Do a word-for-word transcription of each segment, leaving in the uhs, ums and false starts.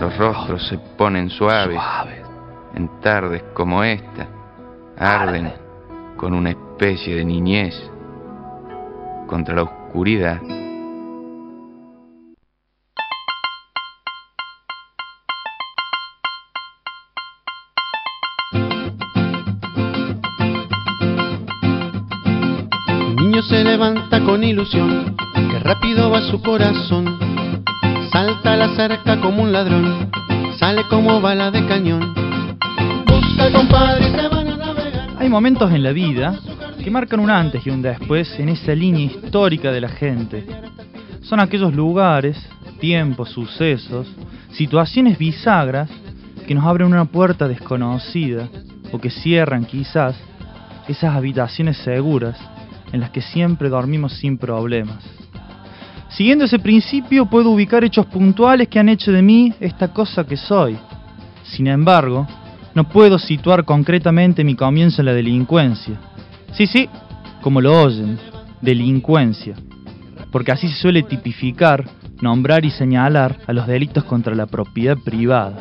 Los rostros se ponen suaves, Suaves. en tardes como esta, arden con una especie de niñez contra la oscuridad. El niño se levanta con ilusión, que rápido va su corazón. Salta a la cerca como un ladrón, sale como bala de cañón. Busca compadre y se van a navegar. Hay momentos en la vida que marcan un antes y un después en esa línea histórica de la gente. Son aquellos lugares, tiempos, sucesos, situaciones bisagras que nos abren una puerta desconocida o que cierran quizás esas habitaciones seguras en las que siempre dormimos sin problemas. Siguiendo ese principio puedo ubicar hechos puntuales que han hecho de mí esta cosa que soy. Sin embargo, no puedo situar concretamente mi comienzo en la delincuencia. Sí, sí, como lo oyen, delincuencia. Porque así se suele tipificar, nombrar y señalar a los delitos contra la propiedad privada.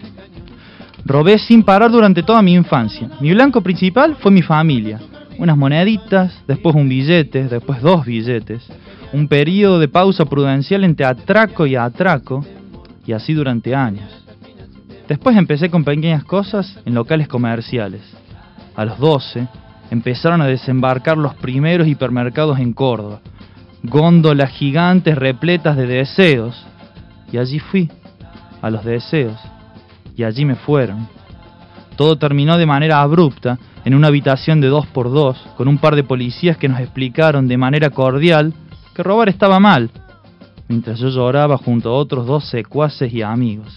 Robé sin parar durante toda mi infancia. Mi blanco principal fue mi familia. Unas moneditas, después un billete, después dos billetes. Un periodo de pausa prudencial entre atraco y atraco, y así durante años. Después empecé con pequeñas cosas en locales comerciales. A los doce empezaron a desembarcar los primeros hipermercados en Córdoba. Góndolas gigantes repletas de deseos. Y allí fui, a los deseos. Y allí me fueron. Todo terminó de manera abrupta, en una habitación de dos por dos, con un par de policías que nos explicaron de manera cordial que robar estaba mal, mientras yo lloraba junto a otros dos secuaces y amigos.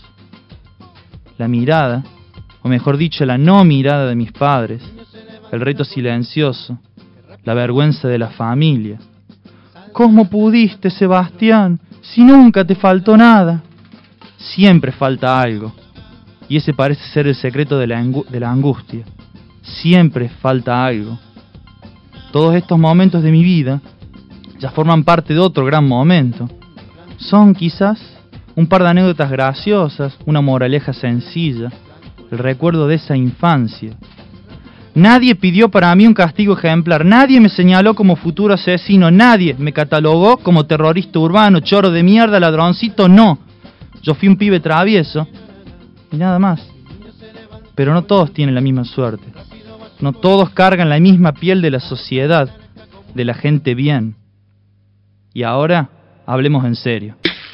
La mirada, o mejor dicho, la no mirada de mis padres, el reto silencioso, la vergüenza de la familia. ¿Cómo pudiste, Sebastián, si nunca te faltó nada? Siempre falta algo, y ese parece ser el secreto de la, angu- de la angustia. Siempre falta algo. Todos estos momentos de mi vida ya forman parte de otro gran momento. Son quizás un par de anécdotas graciosas, una moraleja sencilla, el recuerdo de esa infancia. Nadie pidió para mí un castigo ejemplar, nadie me señaló como futuro asesino, nadie me catalogó como terrorista urbano, choro de mierda, ladroncito, no. Yo fui un pibe travieso y nada más. Pero no todos tienen la misma suerte. No todos cargan la misma piel de la sociedad, de la gente bien. Y ahora, hablemos en serio.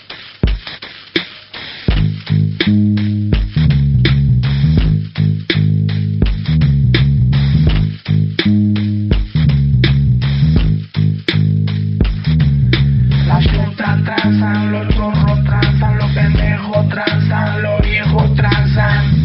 Las putas tranzan, los chorros tranzan, los pendejos tranzan, los viejos tranzan.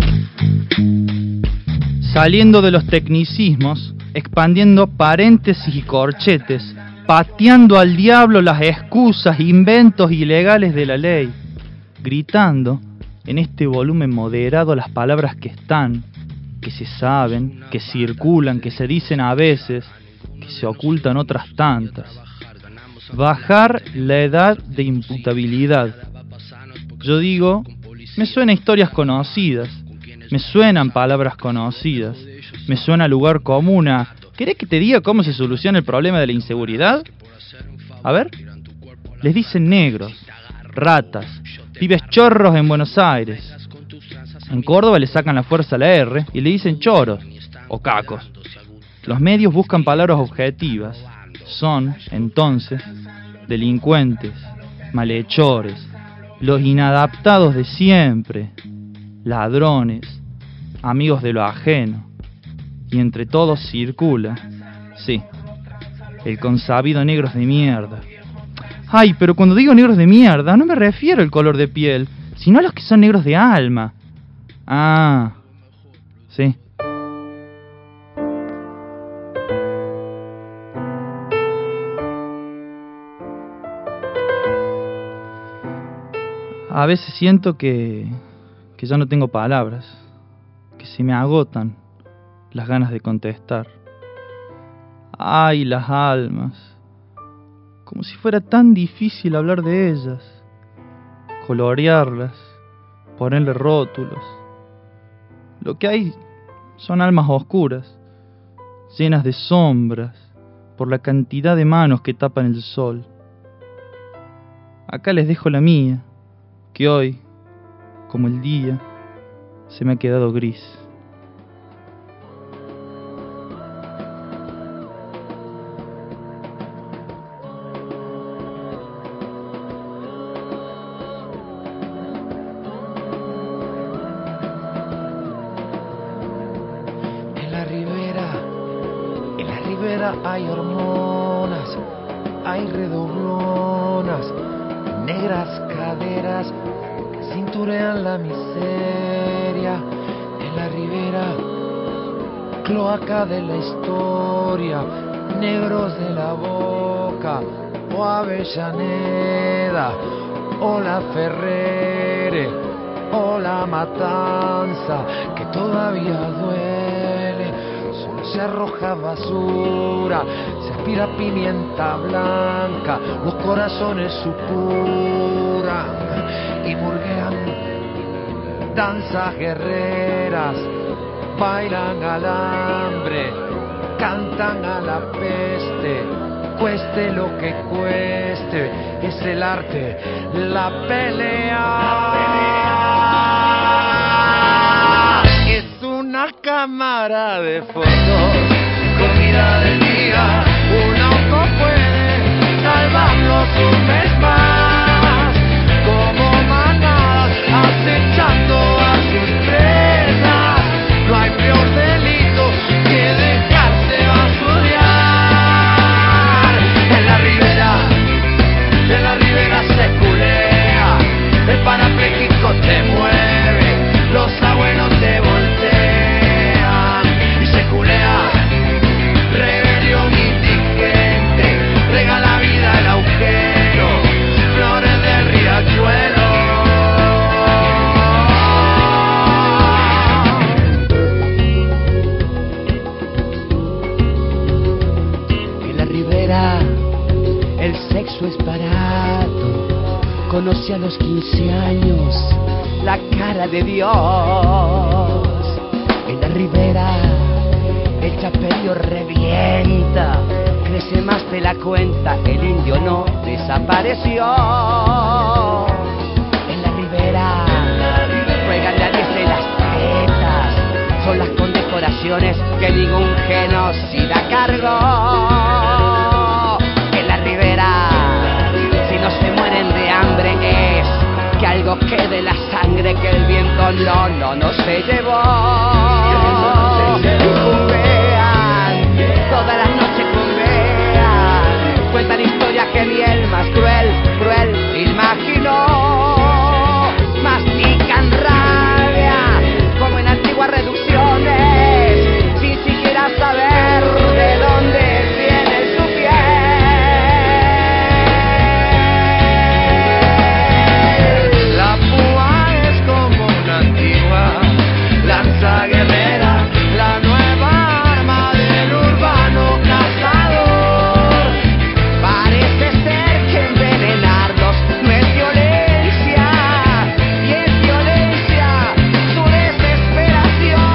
Saliendo de los tecnicismos, expandiendo paréntesis y corchetes, pateando al diablo las excusas, inventos ilegales de la ley, gritando en este volumen moderado las palabras que están, que se saben, que circulan, que se dicen a veces, que se ocultan otras tantas. Bajar la edad de imputabilidad. Yo digo, me suena historias conocidas, me suenan palabras conocidas, me suena lugar común a... ¿Querés que te diga cómo se soluciona el problema de la inseguridad? A ver, les dicen negros, ratas, pibes chorros en Buenos Aires. En Córdoba le sacan la fuerza a la R y le dicen choros o cacos. Los medios buscan palabras objetivas. Son, entonces, delincuentes, malhechores, los inadaptados de siempre, ladrones, amigos de lo ajeno. Y entre todos circula, sí, el consabido negros de mierda. Ay, pero cuando digo negros de mierda, no me refiero al color de piel, sino a los que son negros de alma. Ah, sí. A veces siento que, que ya no tengo palabras, que se me agotan las ganas de contestar. Ay, las almas, como si fuera tan difícil hablar de ellas, colorearlas, ponerle rótulos. Lo que hay son almas oscuras, llenas de sombras, por la cantidad de manos que tapan el sol. Acá les dejo la mía, que hoy, como el día, se me ha quedado gris. Hay hormonas, hay redoblonas, negras caderas que cinturean la miseria. En la ribera, cloaca de la historia, negros de la boca, o Avellaneda, o la Ferrere, o la Matanza, que todavía duele. Se arroja basura, se aspira pimienta blanca, los corazones supuran y murguean danzas guerreras, bailan al hambre, cantan a la peste, cueste lo que cueste, es el arte, la pelea. La pelea. Una cámara de fotos, comida del día, un auto puede salvarlos un mes más, como manadas acechando a sus presas. No hay peor delito que dejarse basurear. En la ribera, en la ribera se culea, el parapléjico te mueve, los abuelos te voltean. Rebelión indigente, regala vida el agujero, flores del riachuelo. En la ribera el sexo es barato, conoce a los quince años la cara de Dios. En la ribera el chapelio revienta, crece más de la cuenta, el indio no desapareció. En la ribera juegan la diez de las tetas, son las condecoraciones que ningún genocida cargó. En la ribera, si no se mueren de hambre es que algo quede la sangre que el viento no, no, no se llevó. Todas las noches cumbean, cuentan historias que ni el más cruel, cruel imaginó. Mastican rabia, como en antiguas reducciones, sin siquiera saber de dónde viene su piel. La púa es como una antigua lanza guerrera, la nueva arma del urbano cazador. Parece ser que envenenarlos no es violencia, y es violencia su desesperación.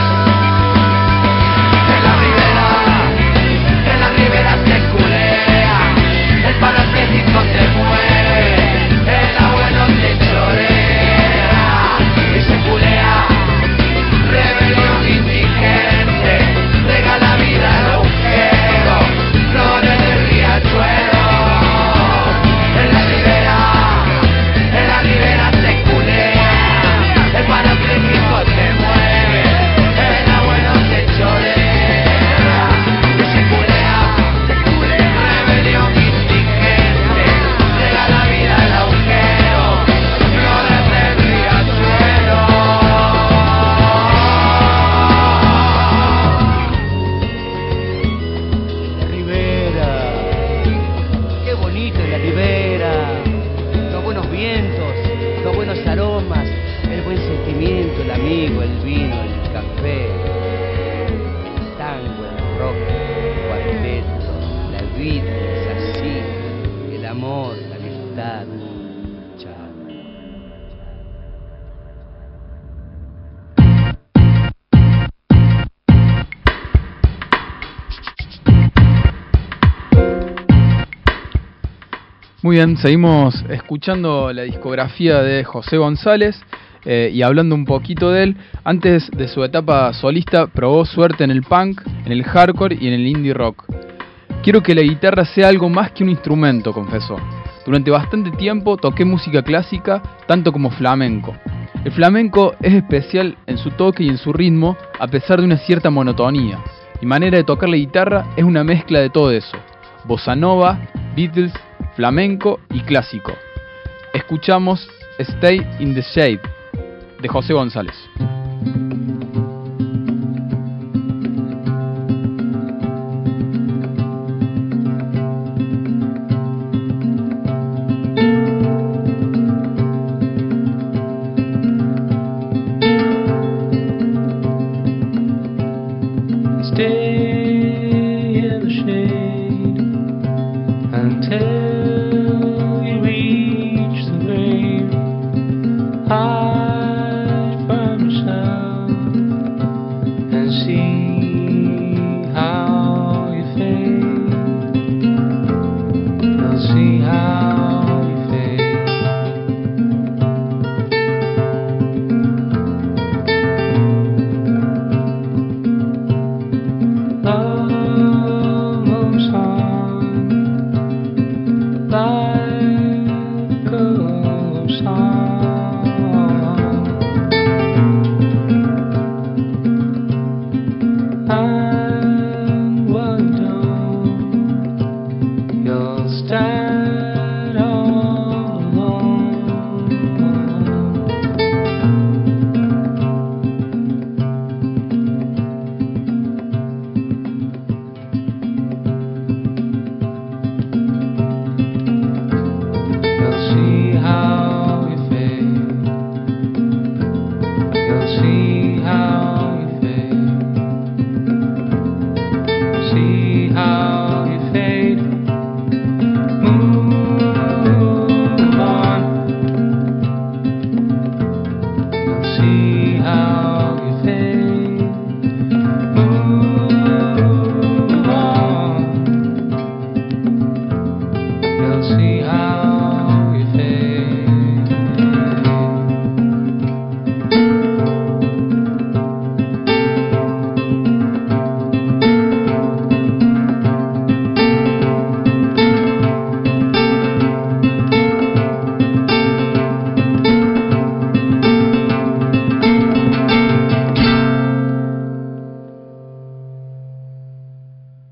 En la ribera, en la ribera se culea, el parapléjico te mueve, el abuelo te chorea y se culea. Rebelión indigente, regala vida al agujero, flores del riachuelo. En la ribera, en la ribera se culea, el parapléjico te mueve, el abuelo te chorea y se culea, se culea. Rebelión indigente, regala vida al agujero, flores del riachuelo. La ribera, qué bonito es la ribera, los buenos vientos, los buenos aromas, el buen sentimiento, el amigo, el vino, el café, el tango, el rock, el cuarteto, la vida es así, el amor, la amistad. Chao. Muy bien, seguimos escuchando la discografía de José González eh, y hablando un poquito de él. Antes de su etapa solista probó suerte en el punk, en el hardcore y en el indie rock. Quiero que la guitarra sea algo más que un instrumento, confesó. Durante bastante tiempo toqué música clásica, tanto como flamenco. El flamenco es especial en su toque y en su ritmo, a pesar de una cierta monotonía. Mi manera de tocar la guitarra es una mezcla de todo eso. Bossa nova, Beatles, flamenco y clásico. Escuchamos Stay in the Shade, de José González. Ah